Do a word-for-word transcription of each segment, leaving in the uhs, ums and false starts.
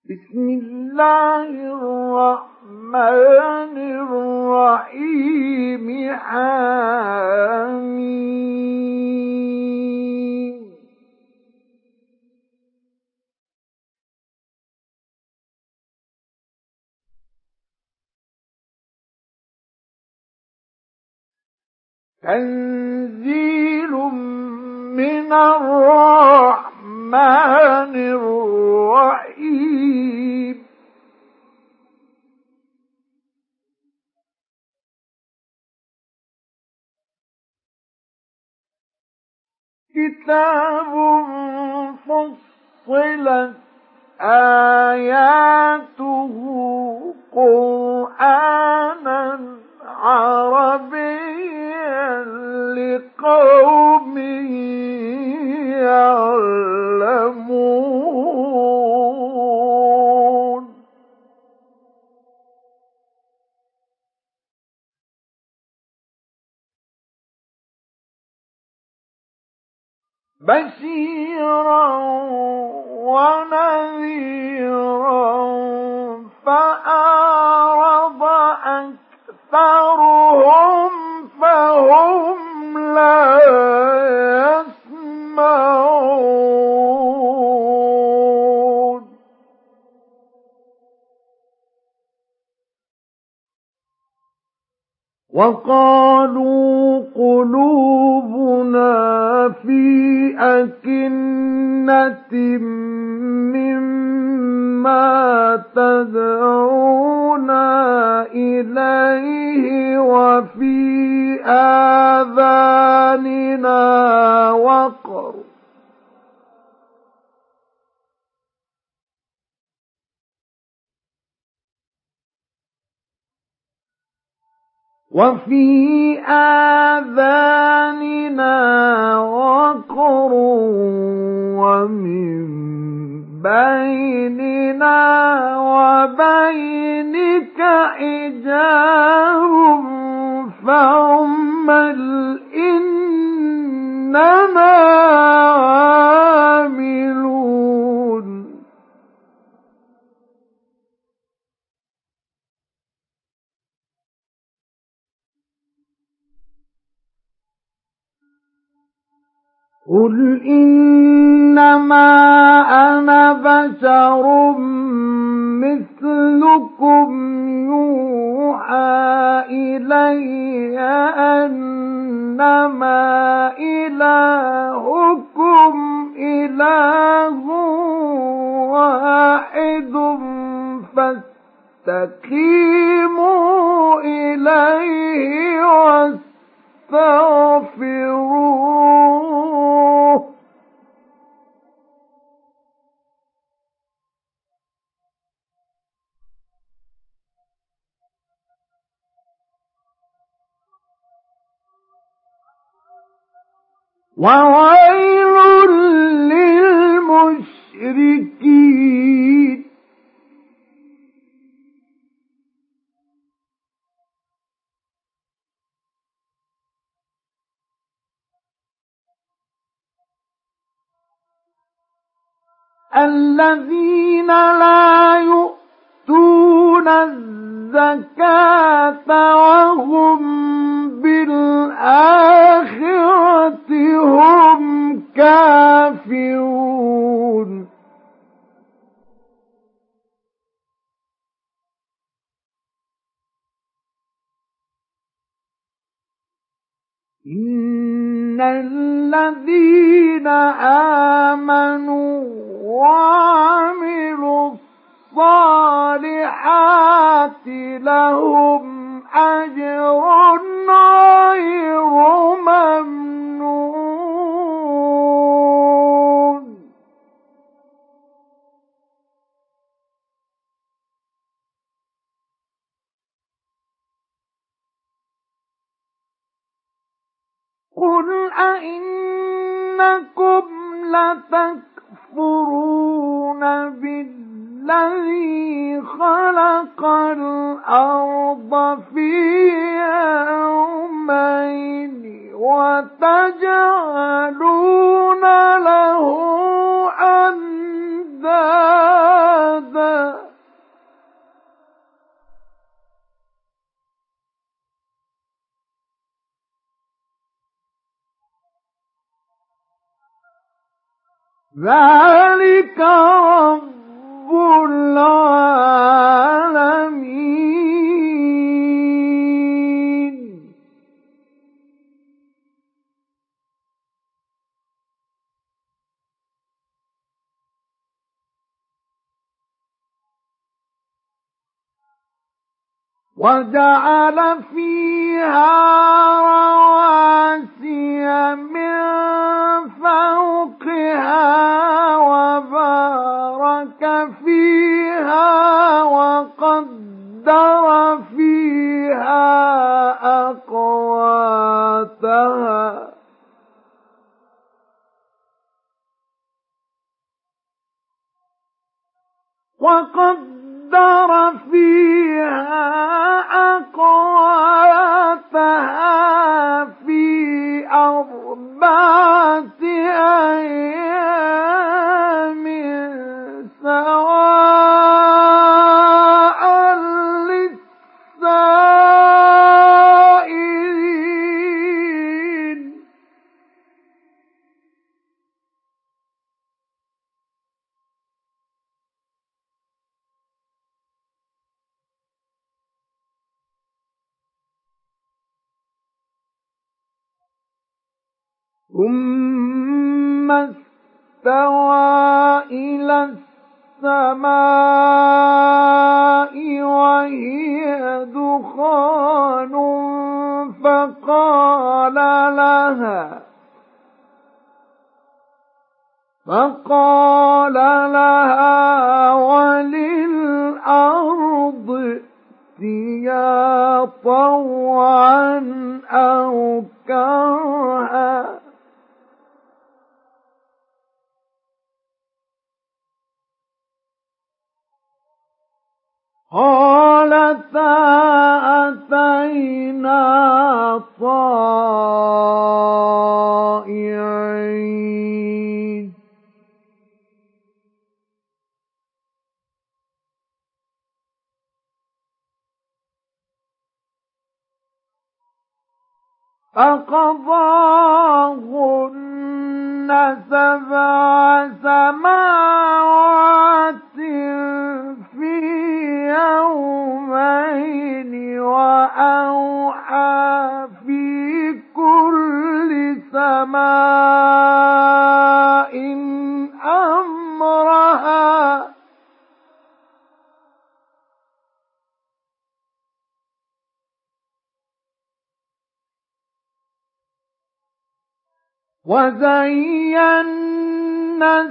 بسم الله الرحمن الرحيم حميم تنزيل من الرحمن الرحيم كتاب فصلت آياته قرآنا عربيا لقوم يعلمون بشيرا ونذيرا فأعرض أكثرهم فهم لا يسمعون وقالوا قلوبنا في أكنة مما تدعونا إليه وفي آذاننا وقر وفي آذاننا وقر ومن بيننا وبينك حجاب فاعمل إننا عاملون قل إنما أنا بشر مثلكم يوحى إلي أنما إلهكم إله واحد فاستقيموا إليه واستغفروه وويل للمشركين الذين لا يؤتون الزكاة وهم بالآخرة هم كافرون إن الذين آمنوا وعملوا الصالحات لهم أجر غير ممنون قل أئنكم لتكفرون بالذي خلق الأرض في يومين وتجعلون له أندادا ذلك رب العالمين. وجعل فيها رواسي من فوقها وبارك فيها وقدر فيها أقواتها وقدر فيها أقواتها في أربعة أيام سواء للسائلين. ثم استوى إلى السماء وهي دخان فقال لها فقال لها وللأرض ائتيا طوعا أو كرها قالتا أتينا طائعين. فقضاهن سبع سماوات في يومين وأوحى في كل سماء أمرها وزينا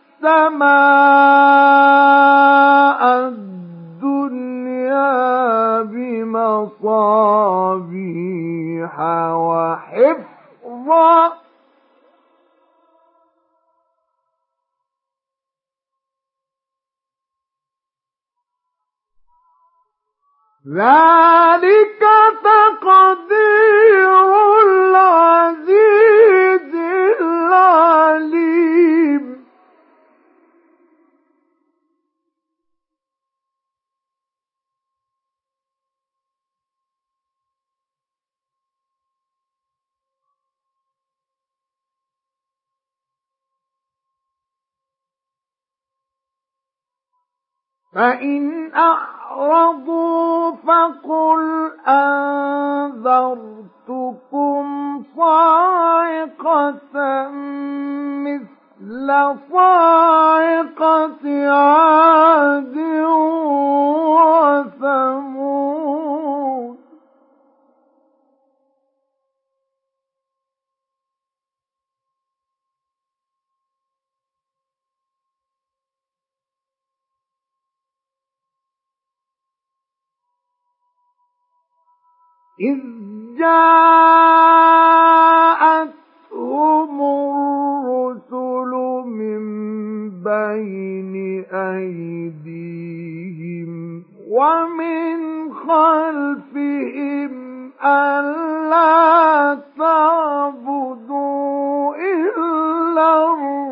السماء الدنيا بمصابيح وحفظا ذلك تقدير العزيز العليم. فإن أعرضوا فقل أنذرتكم صاعقة مثل صاعقة عاد وثمود. إذ جاءتهم الرسل من بين أيديهم ومن خلفهم ألا تعبدوا إلا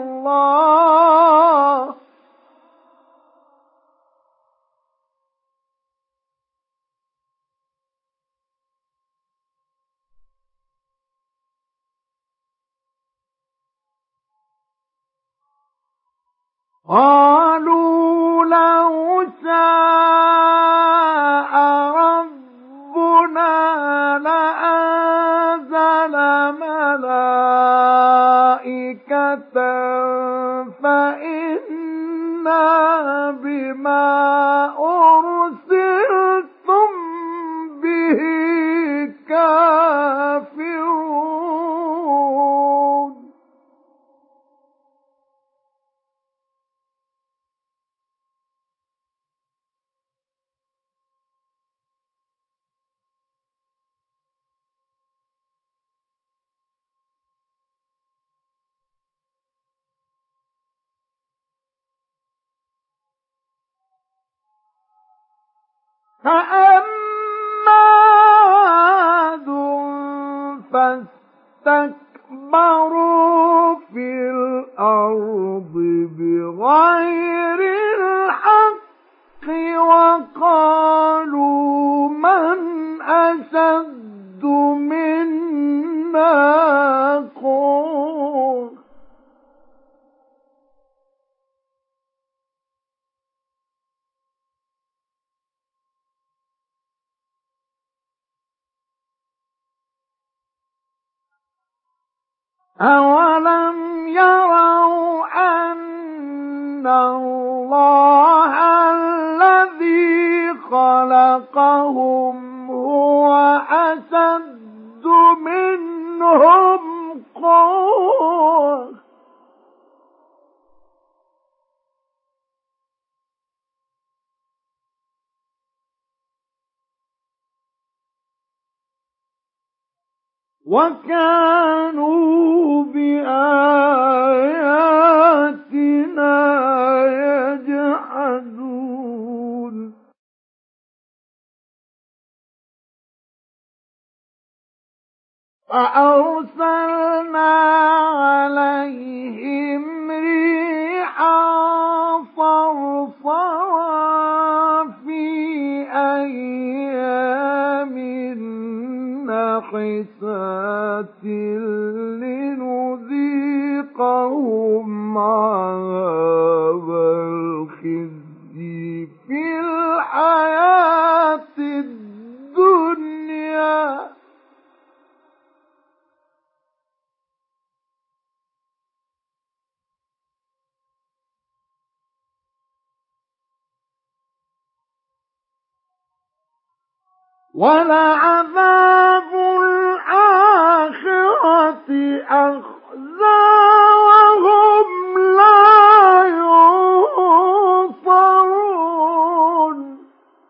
الله قالوا لو شاء ربنا لأنزل ملائكة فإنا بما أرسلتم به كافرون فأما عاد فاستكبروا في الأرض بغير الحق وقالوا من أشد منا قوة أولم يروا أن الله الذي خلقهم هو أشد منهم قوة وكانوا بآياتنا يجحدون فأرسلنا عليهم ريحا صرصرا في أيام نحسات لنذيقهم عذاب الخزي في الحياة الدنيا ولعذاب الآخرة أخزى وهم لا ينصرون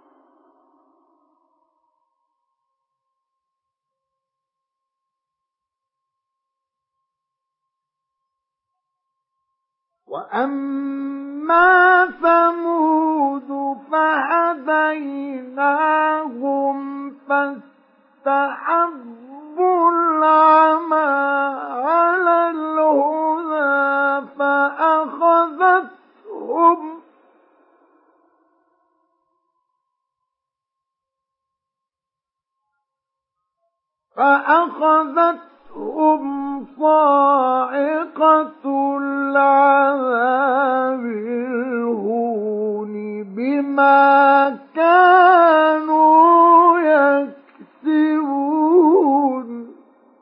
وأما ثمود فهديناهم فاستحبوا العمى على الهدى فأخذتهم فأخذتهم صاعقة العذاب الهون بما كانوا يكسبون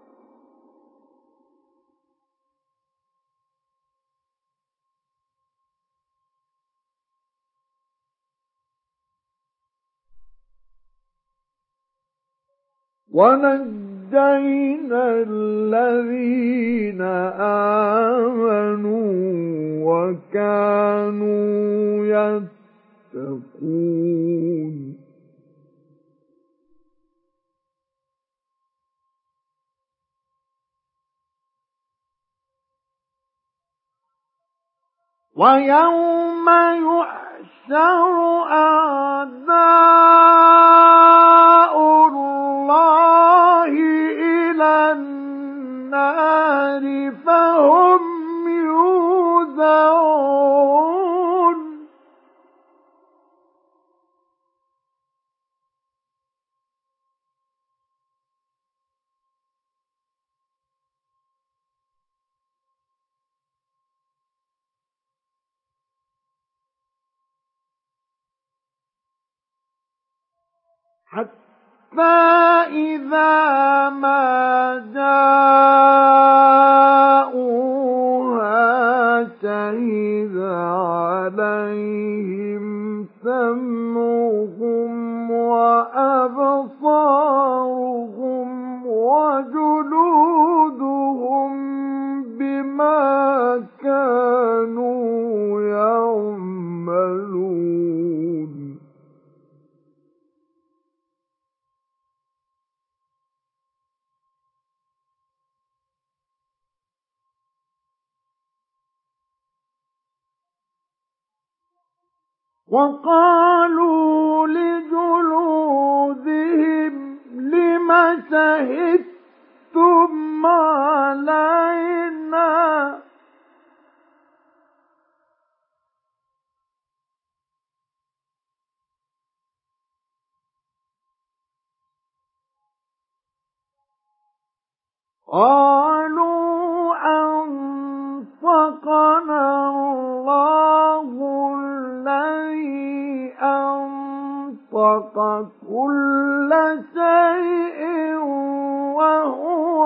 ونجينا الذين آمنوا وكانوا يتقون ويوم يحشر أعداء الله إلى النار فهم يوزعون حتى إذا ما جاءوها شهد عليهم سمعهم وأبصارهم وجلودهم بما كانوا يعملون. وقالوا لجلودهم لم شهدتم علينا قالوا أنطقنا الله الذي أنطق كل شيء وهو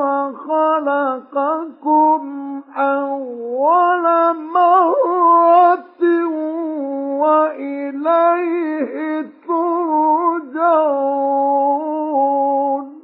خلقكم أول مرة وإليه ترجعون.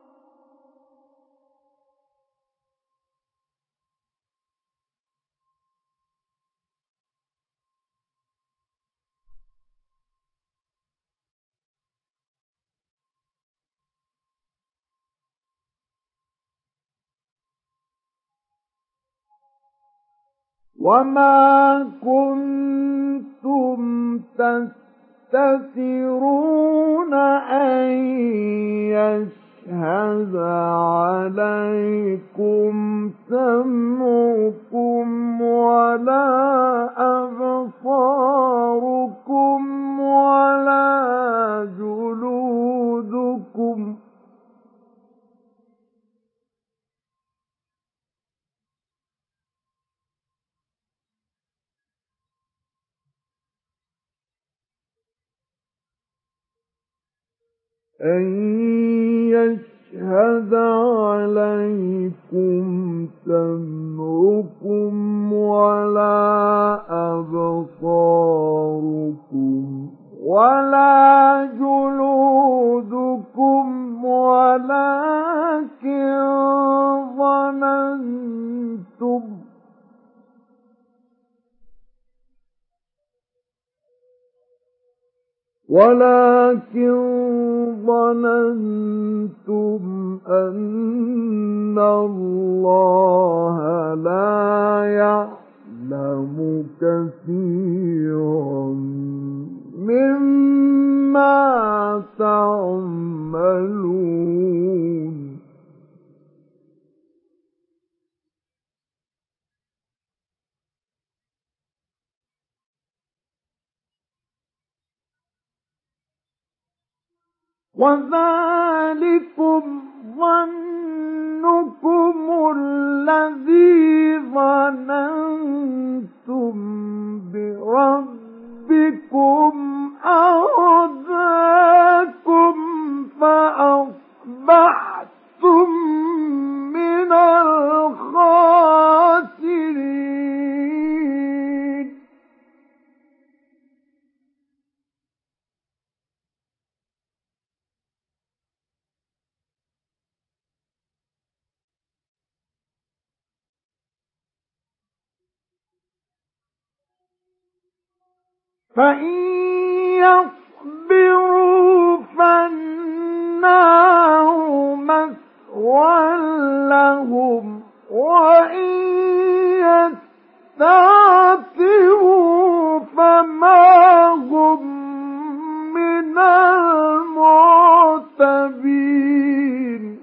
وما كنتم تستترون أن يشهد عليكم سمعكم ولا أبصاركم ولا جلودكم أن يشهد عليكم سمعكم ولا أبصاركم ولا جلودكم ولكن ظننتم ولكن ظننتم أن الله لا يعلم كثيرا مما تعملون. وذلكم ظنكم الذي ظننتم بربكم أرداكم فأصبحتم من الخاسرين. فإن يصبروا فالنار مثوى لهم وإن يستعتبوا فما هم من المعتبين.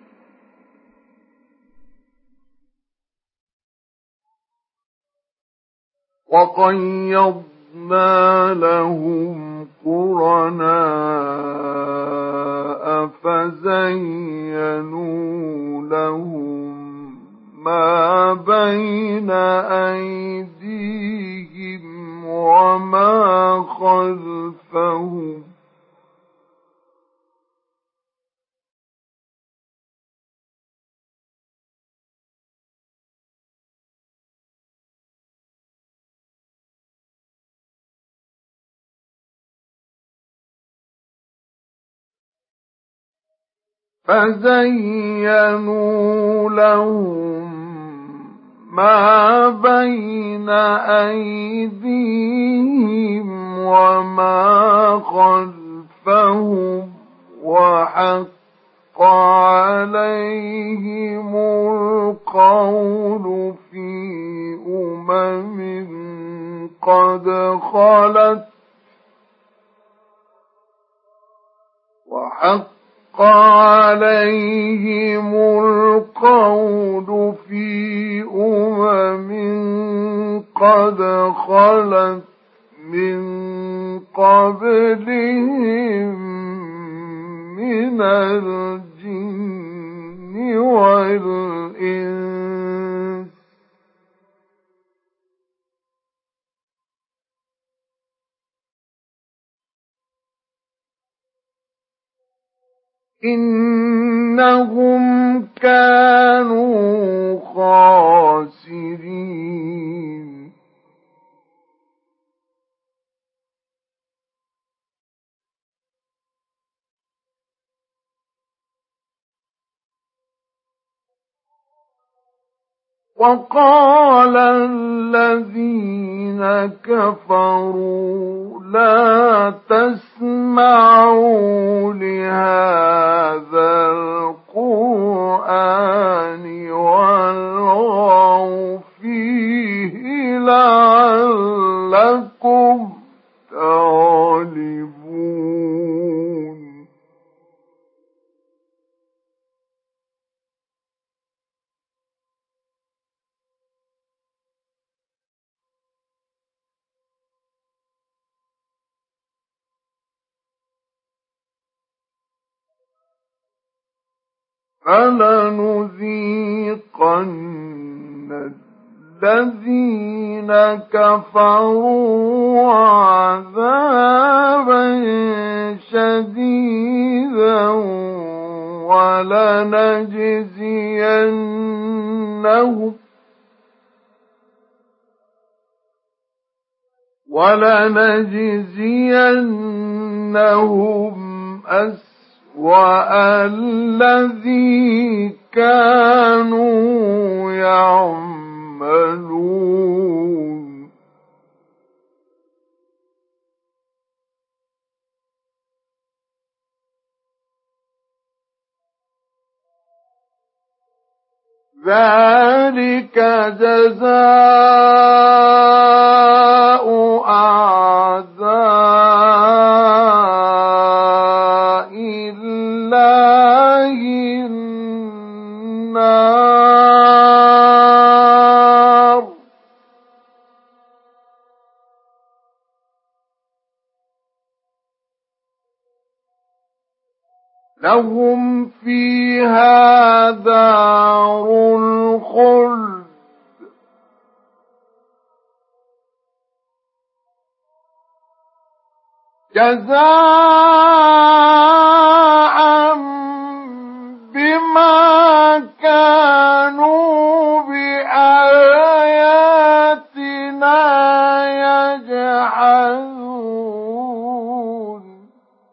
وقيضنا ما لهم قرناء فزينوا لهم ما بين أيديهم وما خلفهم فزينوا لهم ما بين أيديهم وما خلفهم وحق عليهم القول في أمم قد خلت وحق عليهم القول في أمم قد خلت من قبلهم من الجن والإنس إنهم كانوا خاسرين وقال الذين كفروا لا تسمعوا لهذا القرآن والغوا فيه لعلكم تغلبون فلنذيقن الذين كفروا عذابا شديدا ولنجزينهم ولنجزينهم أسوأ الذي كانوا يعملون ذلك جزاء أعداء الله النار لهم فيها دار الخلد جزاء بما كانوا بآياتنا يجحدون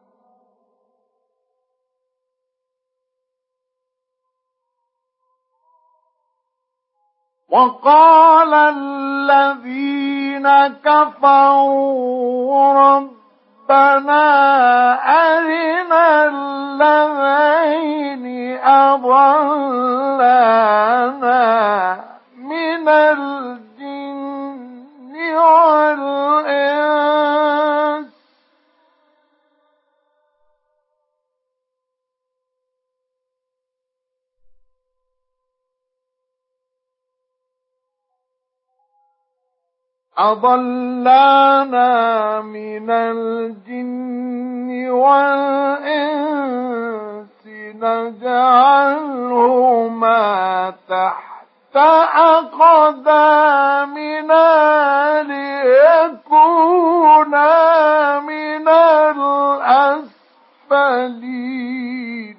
وقال الذين كفروا ربنا أرنا الذين أضلانا من الجن والإنس أضلانا من الجن والإنس نجعلهما تحت أقدامنا ليكونا من الأسفلين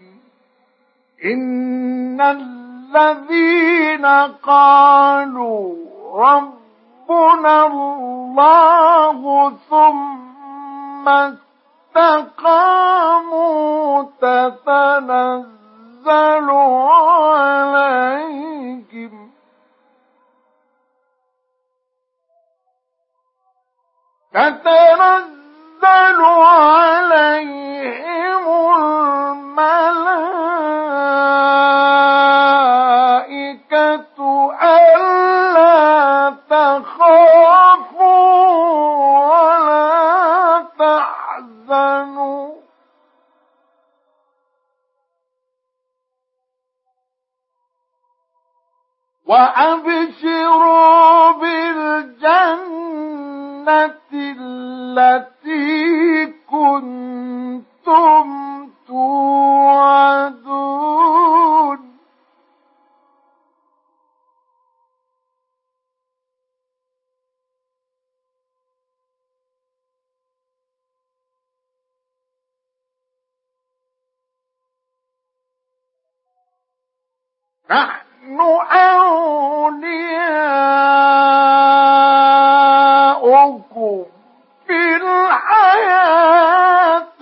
إن الذين قالوا رب ربنا الله ثم استقاموا تتنزل عليهم تتنزل عليهم الملائكة ألا تخافوا ولا تحزنوا وأبشروا بالجنة التي كنتم توعدون نحن أولياؤكم في الحياة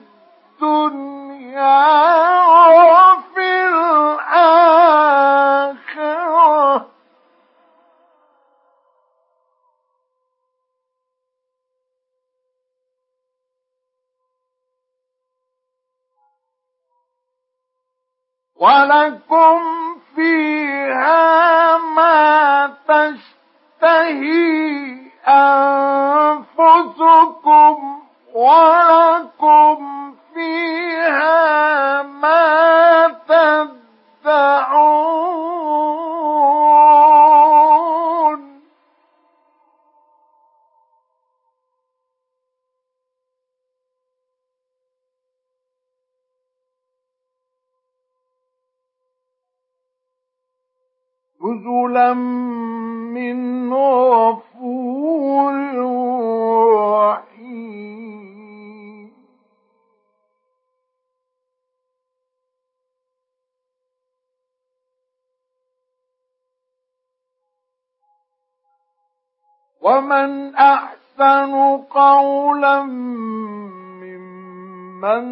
الدنيا وفي الآخرة ولكم فيها ما تشتهي أنفسكم ولكم فيها ما تدعون نزلا من غفور رحيم ومن أحسن قولا ممن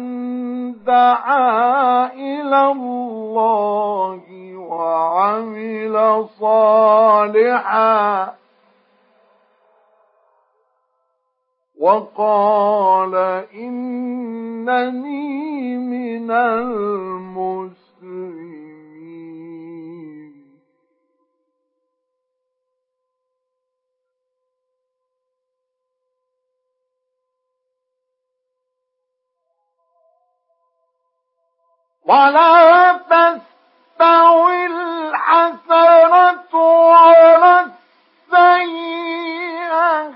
دعا إلى الله وعمل صالحا وقال إنني من المسلمين ولا تستوي الحسنة ولا السيئة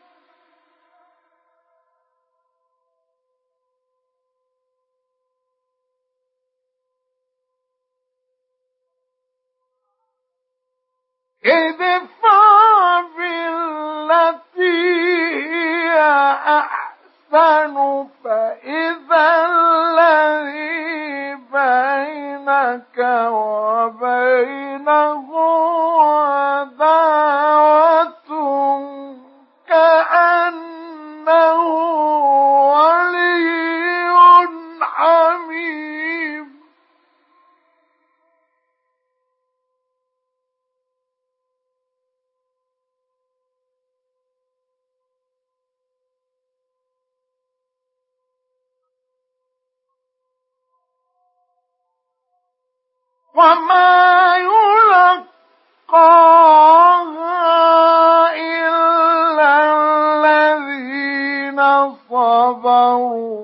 ادفع بالتي هي أحسن فإذا الذي بينك وبينه عداوة كأنه ولي حميم وما يلقاها إلا الذين صبروا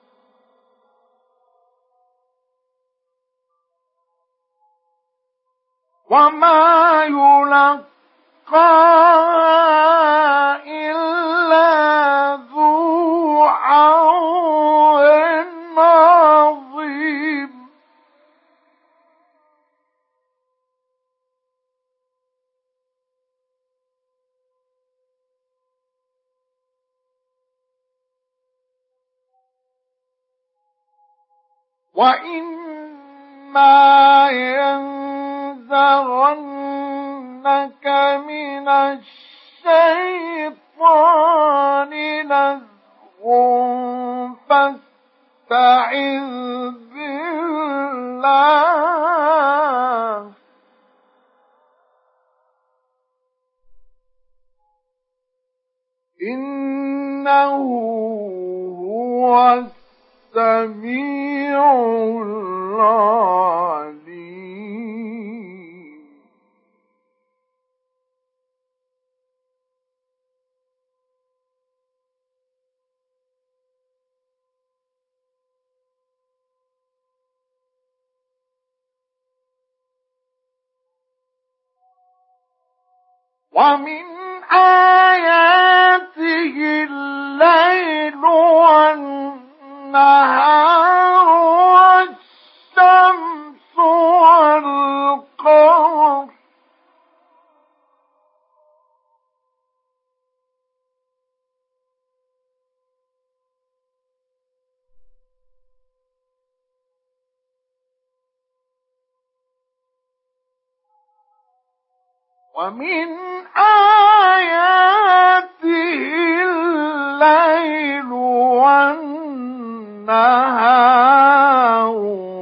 وما يلقاها إلا ذو حظ عظيم وإما ينزغنك من الشيطان نزغ فاستعذ فاستعذ بالله إنه هو السميع العليم. ومن آياته الليل والنهار والشمس والقمر ومن آياته الليل والنهار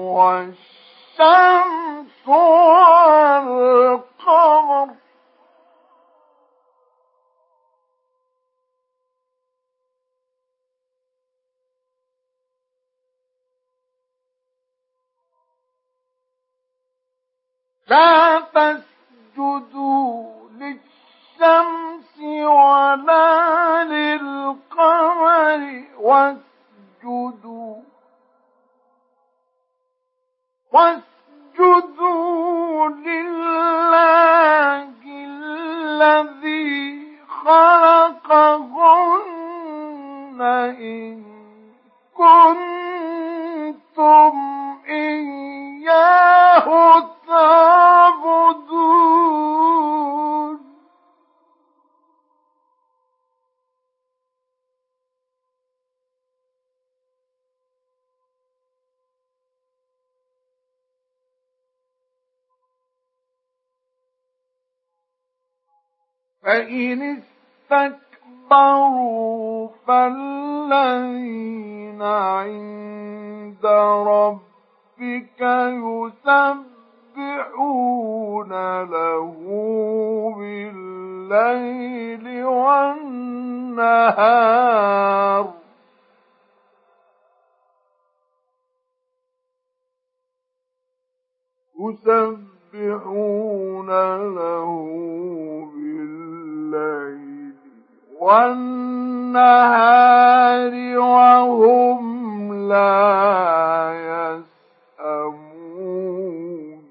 والشمس والقمر لا تسجدوا للشمس ولا للقمر واسجدوا واسجدوا لله الذي خلقهن إن كنتم إياه تعبدون. فإن استكبروا فالذين عند ربك يسبحون له بالليل والنهار يسبحون له بالليل والنهار وهم لا يسأمون.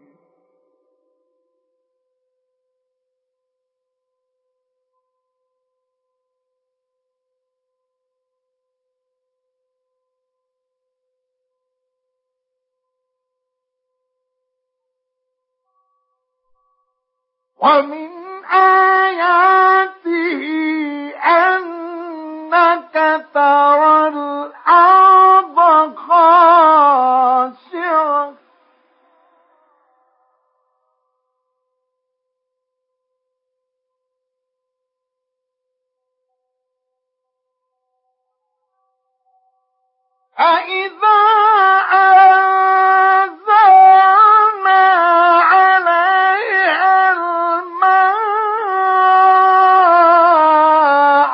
ومن آياته أنك ترى الأرض خاشعة فإذا أنزلنا عليها الماء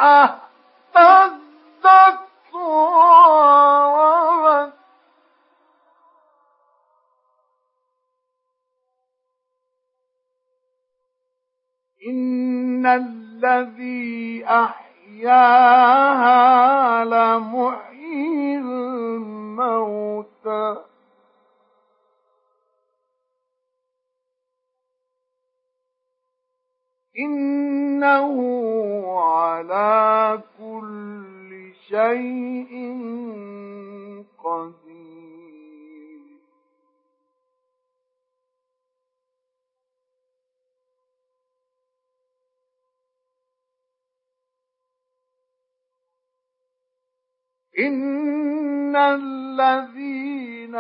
اهتزت وربت إن الذي أحياها لمحيي الموتى إنه على كل شيء قدير. إن الذين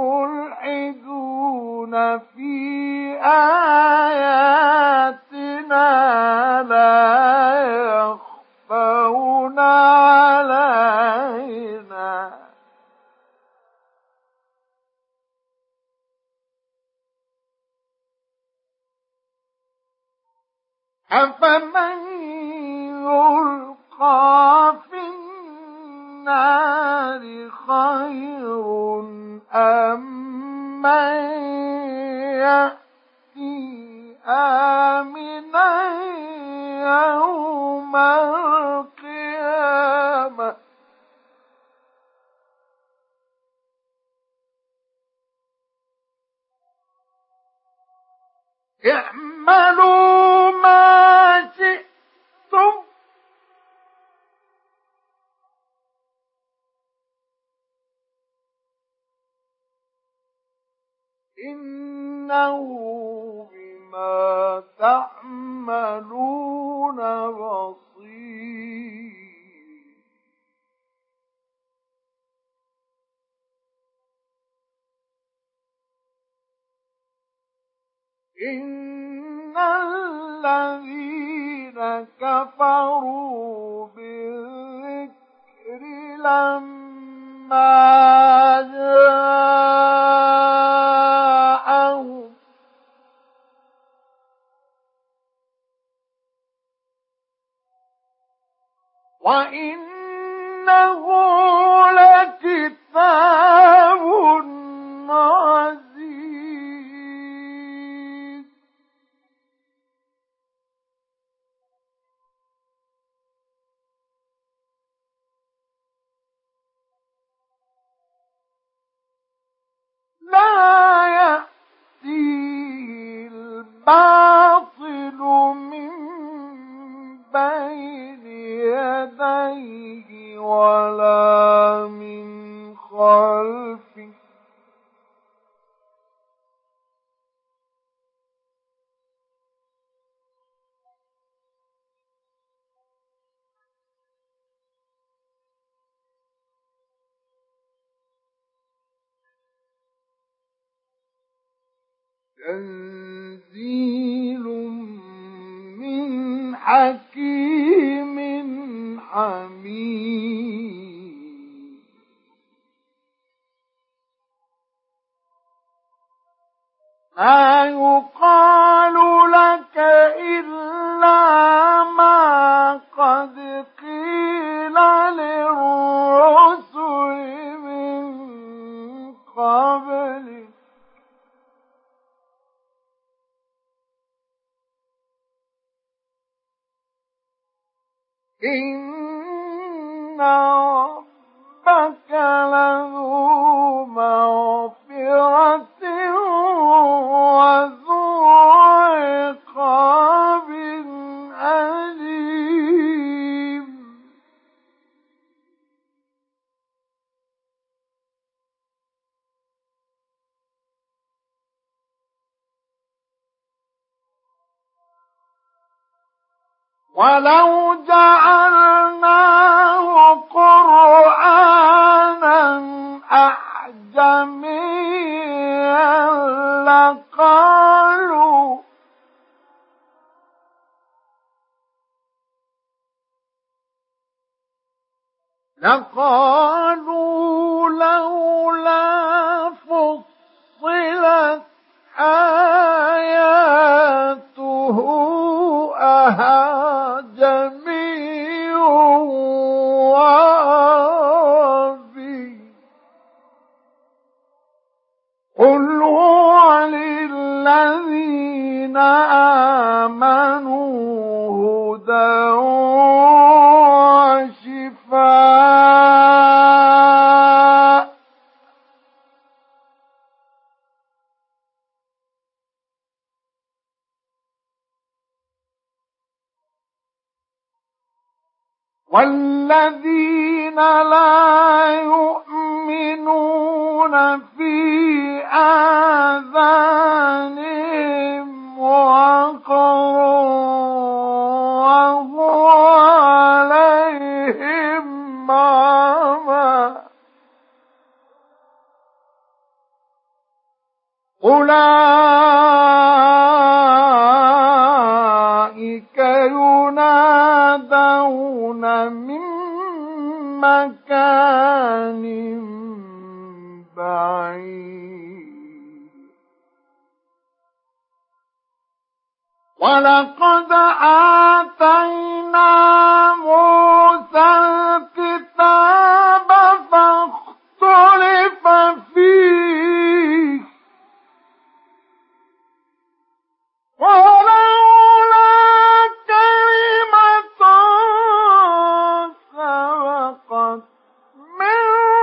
يلحدون في آياتنا لا يخفون علينا أفمن يلقى في النار خير أم من يأتي آمنا يوم القيامة اعملوا ما شئتم إنه بما تعملون بصير إن الذين كفروا بالذكر لما جاءهم وإنه لكتاب عزيز لا يأتيه الباطل من بين يديه ولا من خلفه تنزيل من حكيم حميد ما يقال لك إلا ما قد قيل للرسل من قبلك إن ربك لذو مغفرة وذو عقاب أليم ولو جعلناه قرآنا أعجميا لقالوا لقالوا لولا فصلت آياته أعجمي وعربي قل هو للذين آمنوا هدى وشفاء والذين لا يؤمنون في آذانهم وقر وهو عليهم عمى أولئك ينادون من مكان بعيد ولقد آتينا موسى الكتاب فاختلف فيه ولولا كلمة سبقت من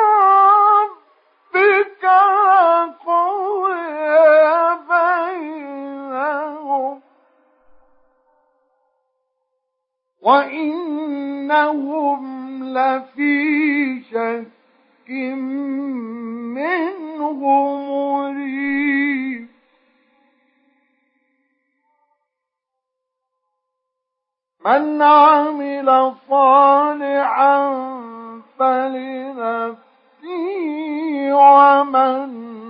ربك لقضي بينهم وإنهم لفي شك منه مريب من عمل صالحا فلنفسه ومن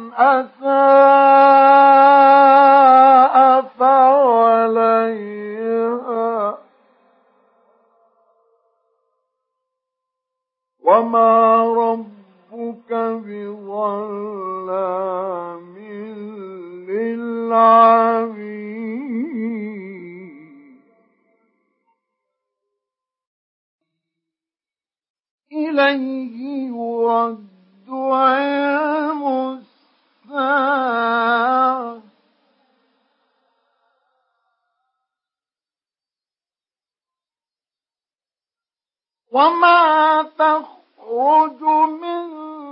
أساء فعليها وما ربك بظلام للعبيد إليه يرد علم الساعة وما تخرج من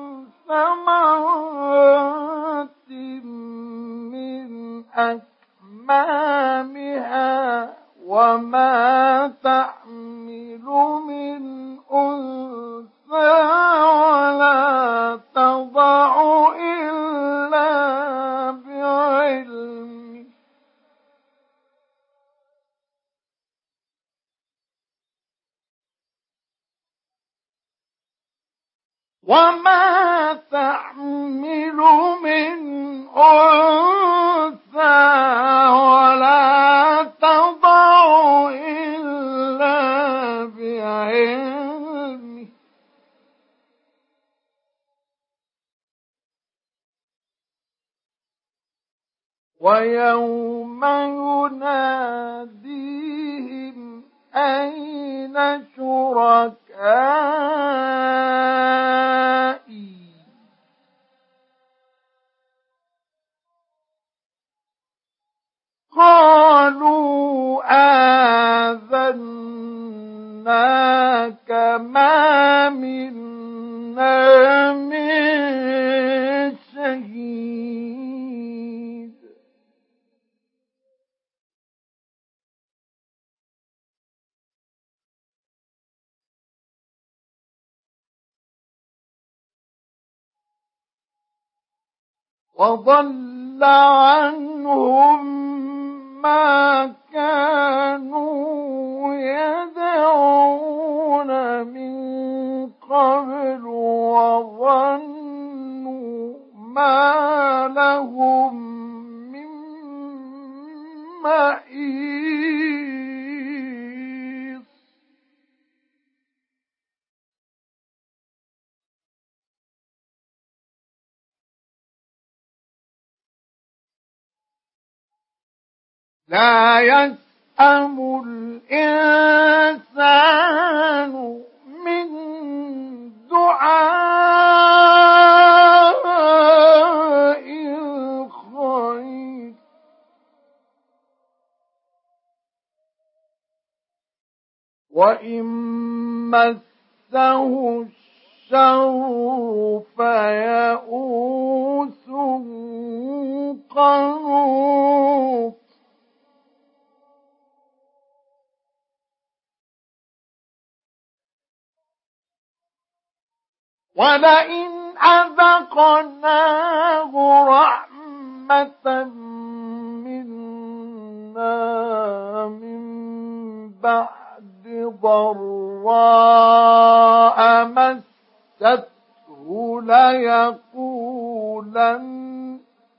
ثمرات من أكمامها وما تحمل من أنثى ولا تضع إلا بعلمه وما تحمل من أنثى ولا تضع إلا بعلمه ويوم يناديهم أين شركائي قالوا آذناك ما منا من شهيد وضل عنهم ما كانوا يدعون من قبل وظنوا ما لهم من محيص لا يسأم الإنسان من دعاء الخير وإن مسه الشر فيئوس قنوط ولئن أذقناه رحمة منا من بعد ضراء مسته ليقولن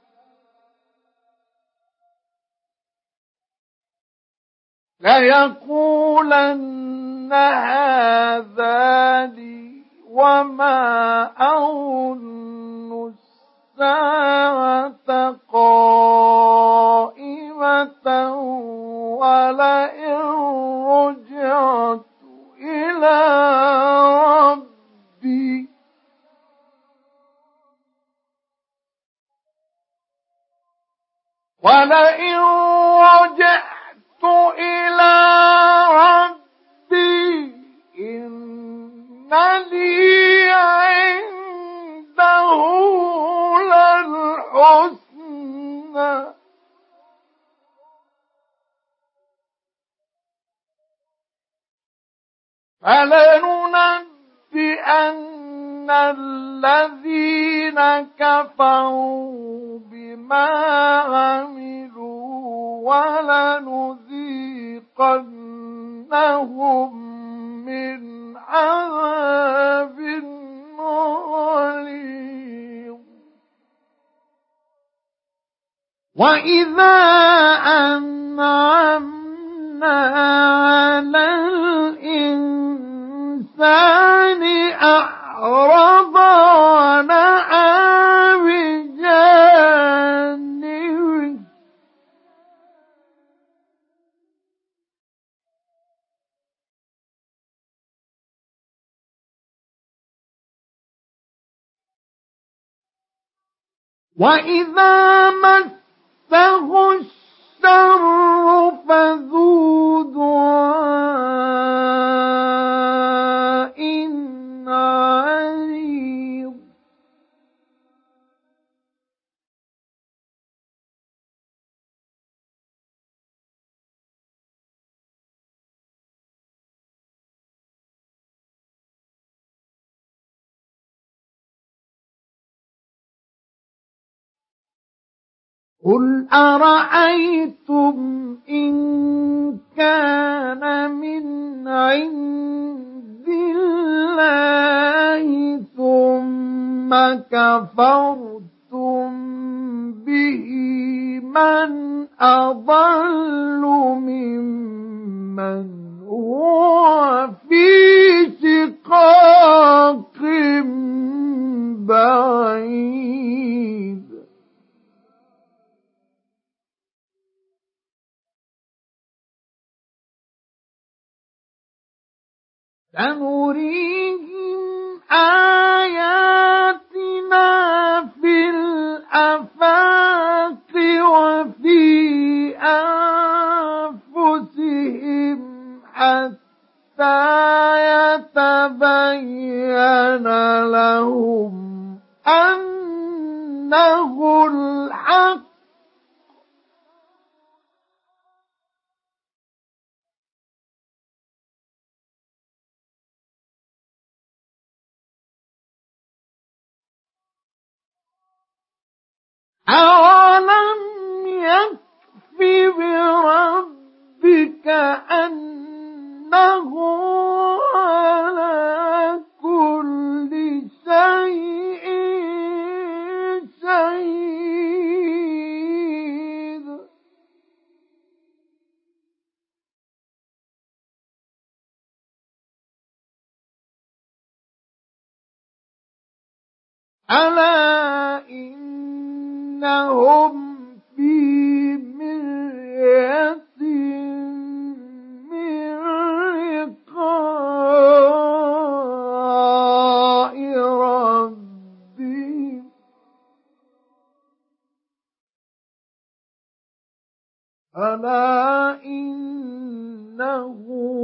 ليقولن هذا لي وما أظن الساعة قائمة ولئن رجعت إلى ربي إن لي عنده للحسنى فلننبئن الذين كفروا بما عملوا ولنذيقنهم من عذاب غليظ. وإذا أنعمنا على الإنسان أعرض ونأى بجانبه وإذا مسه الشر فذو دعاء عريض. قل أرأيتم إن كان من عند الله ثم كفرتم به من أضل ممن هو في شقاق بعيد. سنريهم آياتنا في الآفاق وفي أنفسهم حتى يتبين لهم أنه الحق. أولم يكف بربك أنه على كل شيء شهيد. ألا إنهم في مرية من لقاء ربهم ألا إنه